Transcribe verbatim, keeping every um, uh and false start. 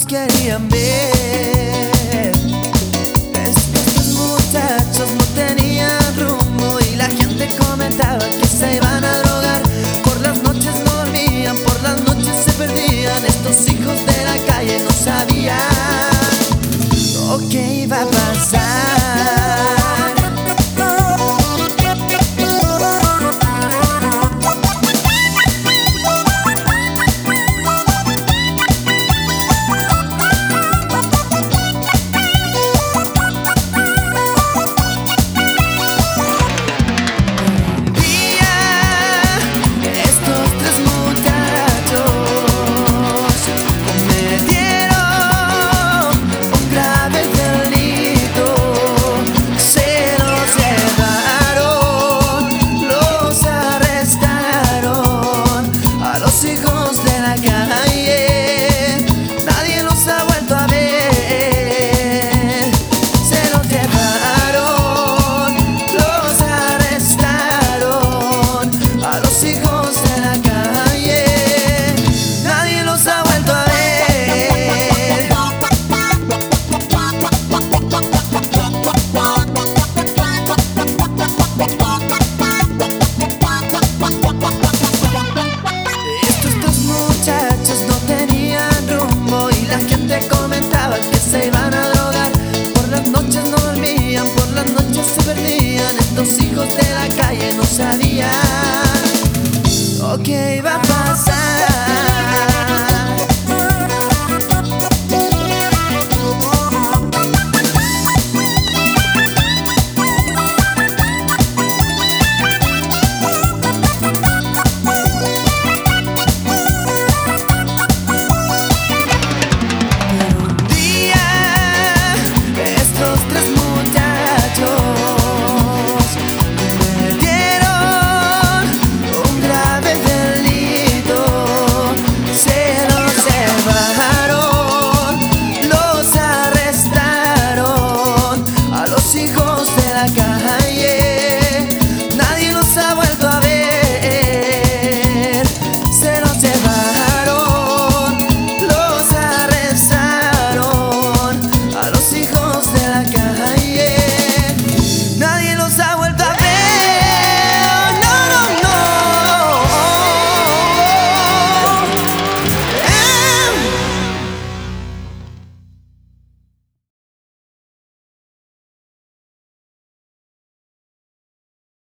nos querían ver. Es que estos muchachos no tenían rumbo y la gente comentaba que se iban a drogar. Por las noches no dormían, por las noches se perdían. Estos hijos de la calle no sabían